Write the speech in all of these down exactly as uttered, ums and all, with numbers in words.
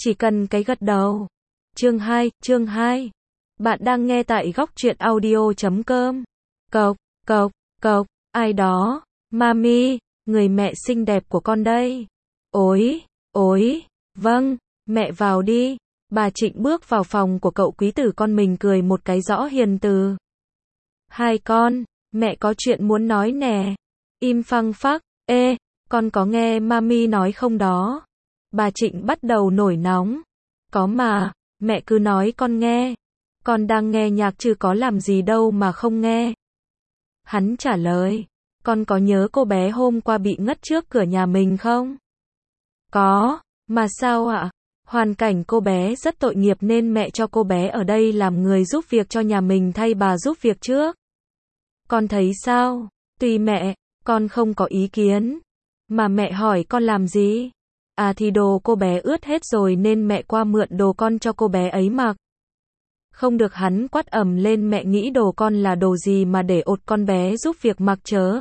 chỉ cần cái gật đầu. Chương hai, chương hai. Bạn đang nghe tại góc truyện audio chấm com. Cộc, cộc, cộc, ai đó? Mami, người mẹ xinh đẹp của con đây. Ối, ối, vâng, mẹ vào đi. Bà Trịnh bước vào phòng của cậu quý tử con mình cười một cái rõ hiền từ. Hai con, mẹ có chuyện muốn nói nè. Im phăng phắc, ê, con có nghe mami nói không đó? Bà Trịnh bắt đầu nổi nóng. Có mà, mẹ cứ nói con nghe. Con đang nghe nhạc chứ có làm gì đâu mà không nghe. Hắn trả lời, con có nhớ cô bé hôm qua bị ngất trước cửa nhà mình không? Có, mà sao ạ? Hoàn cảnh cô bé rất tội nghiệp nên mẹ cho cô bé ở đây làm người giúp việc cho nhà mình thay bà giúp việc trước. Con thấy sao? Tùy mẹ, con không có ý kiến. Mà mẹ hỏi con làm gì? À thì đồ cô bé ướt hết rồi nên mẹ qua mượn đồ con cho cô bé ấy mặc. Không được, hắn quát ầm lên, mẹ nghĩ đồ con là đồ gì mà để ột con bé giúp việc mặc chớ.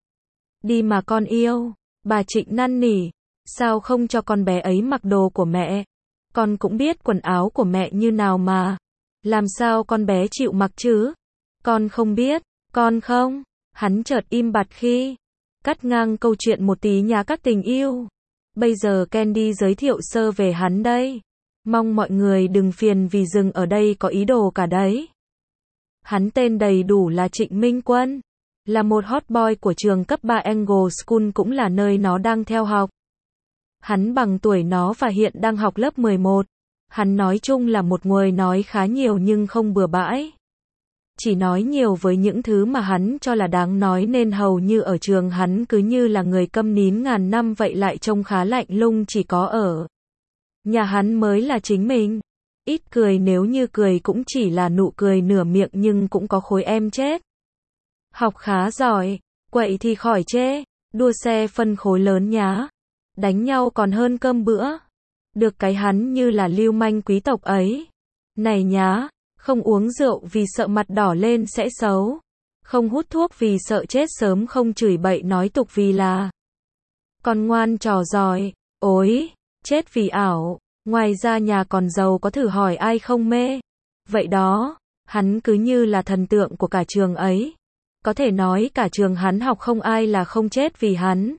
Đi mà con yêu. Bà Trịnh năn nỉ. Sao không cho con bé ấy mặc đồ của mẹ? Con cũng biết quần áo của mẹ như nào mà. Làm sao con bé chịu mặc chứ? Con không biết. Con không. Hắn chợt im bặt khi cắt ngang câu chuyện một tí nhá các tình yêu. Bây giờ Candy giới thiệu sơ về hắn đây. Mong mọi người đừng phiền vì dừng ở đây có ý đồ cả đấy. Hắn tên đầy đủ là Trịnh Minh Quân. Là một hot boy của trường cấp ba Angle School, cũng là nơi nó đang theo học. Hắn bằng tuổi nó và hiện đang học lớp mười một. Hắn nói chung là một người nói khá nhiều nhưng không bừa bãi. Chỉ nói nhiều với những thứ mà hắn cho là đáng nói nên hầu như ở trường hắn cứ như là người câm nín ngàn năm vậy, lại trông khá lạnh lùng, chỉ có ở nhà hắn mới là chính mình. Ít cười, nếu như cười cũng chỉ là nụ cười nửa miệng nhưng cũng có khối em chết. Học khá giỏi, quậy thì khỏi chê, đua xe phân khối lớn nhá. Đánh nhau còn hơn cơm bữa. Được cái hắn như là lưu manh quý tộc ấy. Này nhá, không uống rượu vì sợ mặt đỏ lên sẽ xấu. Không hút thuốc vì sợ chết sớm, không chửi bậy nói tục vì là con ngoan trò giỏi. Ối, chết vì ảo. Ngoài ra nhà còn giàu, có thử hỏi ai không mê. Vậy đó, hắn cứ như là thần tượng của cả trường ấy. Có thể nói cả trường hắn học không ai là không chết vì hắn.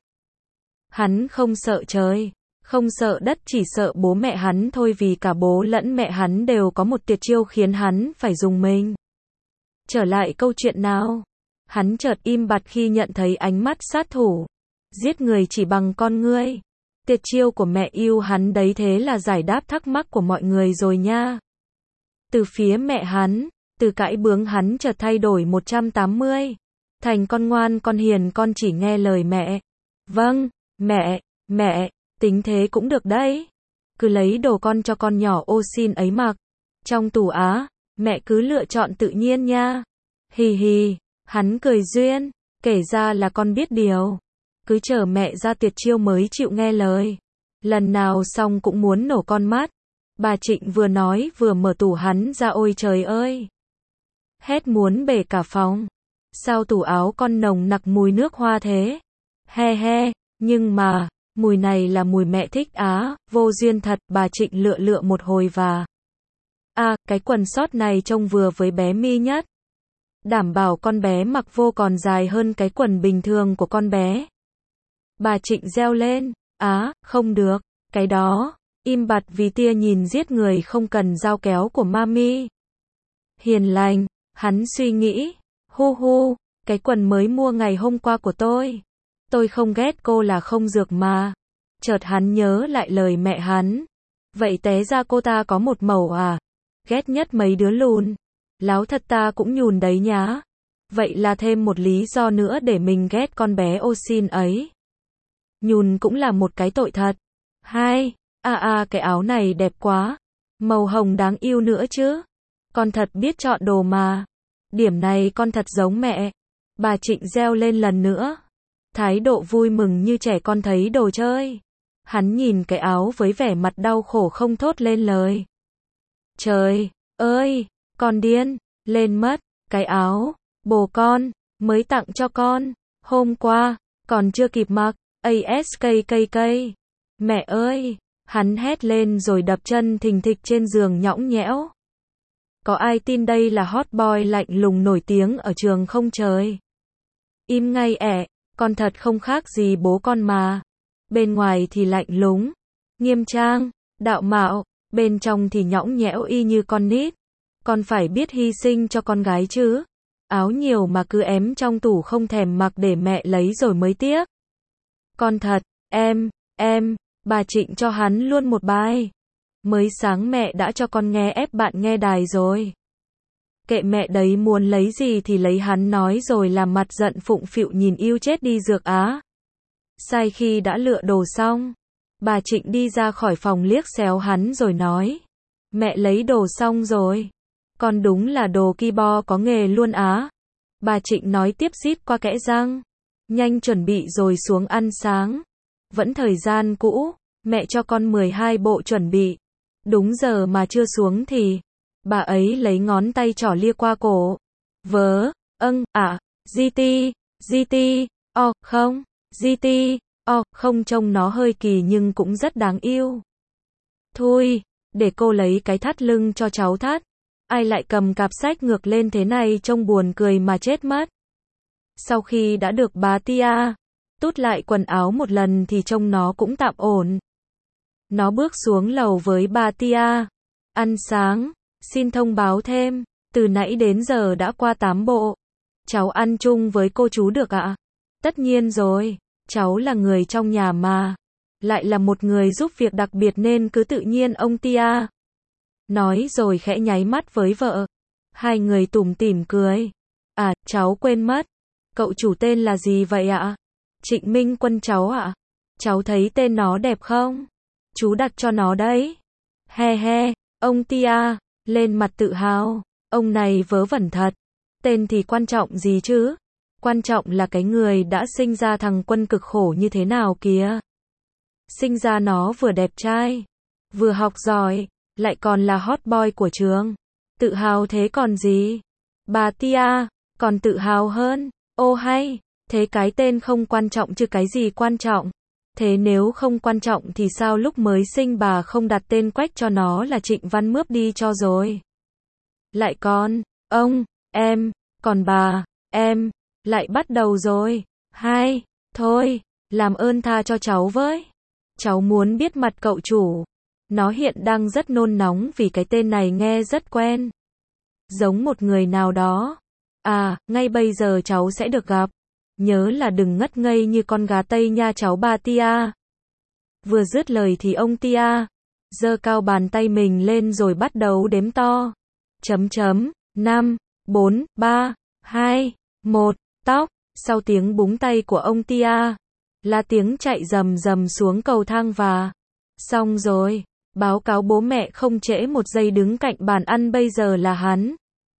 Hắn không sợ trời, không sợ đất, chỉ sợ bố mẹ hắn thôi, vì cả bố lẫn mẹ hắn đều có một tuyệt chiêu khiến hắn phải dùng mình. Trở lại câu chuyện nào. Hắn chợt im bặt khi nhận thấy ánh mắt sát thủ. Giết người chỉ bằng con ngươi. Tuyệt chiêu của mẹ yêu hắn đấy, thế là giải đáp thắc mắc của mọi người rồi nha. Từ phía mẹ hắn, từ cãi bướng hắn chợt thay đổi một trăm tám mươi. Thành con ngoan, con hiền, con chỉ nghe lời mẹ. Vâng, mẹ, mẹ, tính thế cũng được đấy. Cứ lấy đồ con cho con nhỏ ô xin ấy mặc. Trong tủ á, mẹ cứ lựa chọn tự nhiên nha. Hì hì, hắn cười duyên, kể ra là con biết điều. Cứ chờ mẹ ra tuyệt chiêu mới chịu nghe lời. Lần nào xong cũng muốn nổ con mắt. Bà Trịnh vừa nói vừa mở tủ hắn ra, ôi trời ơi. Hét muốn bể cả phòng. Sao tủ áo con nồng nặc mùi nước hoa thế? He he, nhưng mà, mùi này là mùi mẹ thích á, vô duyên thật. Bà Trịnh lựa lựa một hồi và à, cái quần sót này trông vừa với bé Mi nhất. Đảm bảo con bé mặc vô còn dài hơn cái quần bình thường của con bé. Bà Trịnh reo lên, á, không được, cái đó, im bặt vì tia nhìn giết người không cần dao kéo của mami. Hiền lành, hắn suy nghĩ, hu hu, cái quần mới mua ngày hôm qua của tôi. Tôi không ghét cô là không dược mà. Chợt hắn nhớ lại lời mẹ hắn. Vậy té ra cô ta có một mẩu à? Ghét nhất mấy đứa lùn. Láo thật, ta cũng nhùn đấy nhá. Vậy là thêm một lý do nữa để mình ghét con bé ô xin ấy. Nhùn cũng là một cái tội thật. Hai, à à cái áo này đẹp quá. Màu hồng đáng yêu nữa chứ. Con thật biết chọn đồ mà. Điểm này con thật giống mẹ. Bà Trịnh reo lên lần nữa. Thái độ vui mừng như trẻ con thấy đồ chơi. Hắn nhìn cái áo với vẻ mặt đau khổ không thốt lên lời. Trời ơi, con điên lên mất. Cái áo bồ con mới tặng cho con hôm qua còn chưa kịp mặc. a ét ca ca ca. Mẹ ơi, Hắn hét lên rồi đập chân thình thịch trên giường nhõng nhẽo. Có ai tin đây là hot boy lạnh lùng nổi tiếng ở trường không trời? Im ngay ẻ, con thật không khác gì bố con mà. Bên ngoài thì lạnh lùng, nghiêm trang, đạo mạo, bên trong thì nhõng nhẽo y như con nít. Con phải biết hy sinh cho con gái chứ. Áo nhiều mà cứ ém trong tủ không thèm mặc để mẹ lấy rồi mới tiếc. Con thật, em, em, bà Trịnh cho hắn luôn một bài. Mới sáng mẹ đã cho con nghe ép bạn nghe đài rồi. Kệ mẹ đấy muốn lấy gì thì lấy, hắn nói rồi làm mặt giận phụng phịu nhìn yêu chết đi Dược Á. Sai khi đã lựa đồ xong, bà Trịnh đi ra khỏi phòng liếc xéo hắn rồi nói. Mẹ lấy đồ xong rồi. Con đúng là đồ ki bo có nghề luôn á. Bà Trịnh nói tiếp rít qua kẽ răng. Nhanh chuẩn bị rồi xuống ăn sáng. Vẫn thời gian cũ, mẹ cho con mười hai bộ chuẩn bị. Đúng giờ mà chưa xuống thì, bà ấy lấy ngón tay trỏ lia qua cổ. Vớ, âng, à, giê tê, giê tê, o, không, giê tê, o, không trông nó hơi kỳ nhưng cũng rất đáng yêu. Thôi, để cô lấy cái thắt lưng cho cháu thắt. Ai lại cầm cặp sách ngược lên thế này trông buồn cười mà chết mất. Sau khi đã được bà Tia tút lại quần áo một lần thì trông nó cũng tạm ổn. Nó bước xuống lầu với bà Tia. Ăn sáng, xin thông báo thêm, từ nãy đến giờ đã qua tám bộ. Cháu ăn chung với cô chú được ạ? Tất nhiên rồi, cháu là người trong nhà mà. Lại là một người giúp việc đặc biệt nên cứ tự nhiên ông Tia. Nói rồi khẽ nháy mắt với vợ. Hai người tủm tỉm cười. À, cháu quên mất. Cậu chủ tên là gì vậy ạ? Trịnh Minh Quân cháu ạ. Cháu thấy tên nó đẹp không? Chú đặt cho nó đấy. He he, ông Tia, lên mặt tự hào. Ông này vớ vẩn thật. Tên thì quan trọng gì chứ? Quan trọng là cái người đã sinh ra thằng Quân cực khổ như thế nào kìa. Sinh ra nó vừa đẹp trai, vừa học giỏi, lại còn là hot boy của trường. Tự hào thế còn gì? Bà Tia, còn tự hào hơn. Ô hay, thế cái tên không quan trọng chứ cái gì quan trọng? Thế nếu không quan trọng thì sao lúc mới sinh bà không đặt tên quách cho nó là Trịnh Văn Mướp đi cho rồi? Lại còn, ông, em, còn bà, em, lại bắt đầu rồi. Hai, thôi, làm ơn tha cho cháu với. Cháu muốn biết mặt cậu chủ. Nó hiện đang rất nôn nóng vì cái tên này nghe rất quen. Giống một người nào đó. À, ngay bây giờ cháu sẽ được gặp. Nhớ là đừng ngất ngây như con gà Tây nha cháu bà Tia. Vừa dứt lời thì ông Tia giơ cao bàn tay mình lên rồi bắt đầu đếm to. Chấm chấm, năm, bốn, ba, hai, một, tóc. Sau tiếng búng tay của ông Tia, là tiếng chạy rầm rầm xuống cầu thang và xong rồi. Báo cáo bố mẹ không trễ một giây đứng cạnh bàn ăn bây giờ là hắn.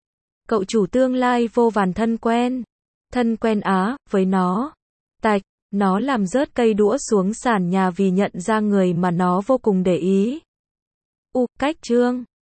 Cậu chủ tương lai vô vàn thân quen. Thân quen á, với nó. Tạch, nó làm rớt cây đũa xuống sàn nhà vì nhận ra người mà nó vô cùng để ý. U, cách trương.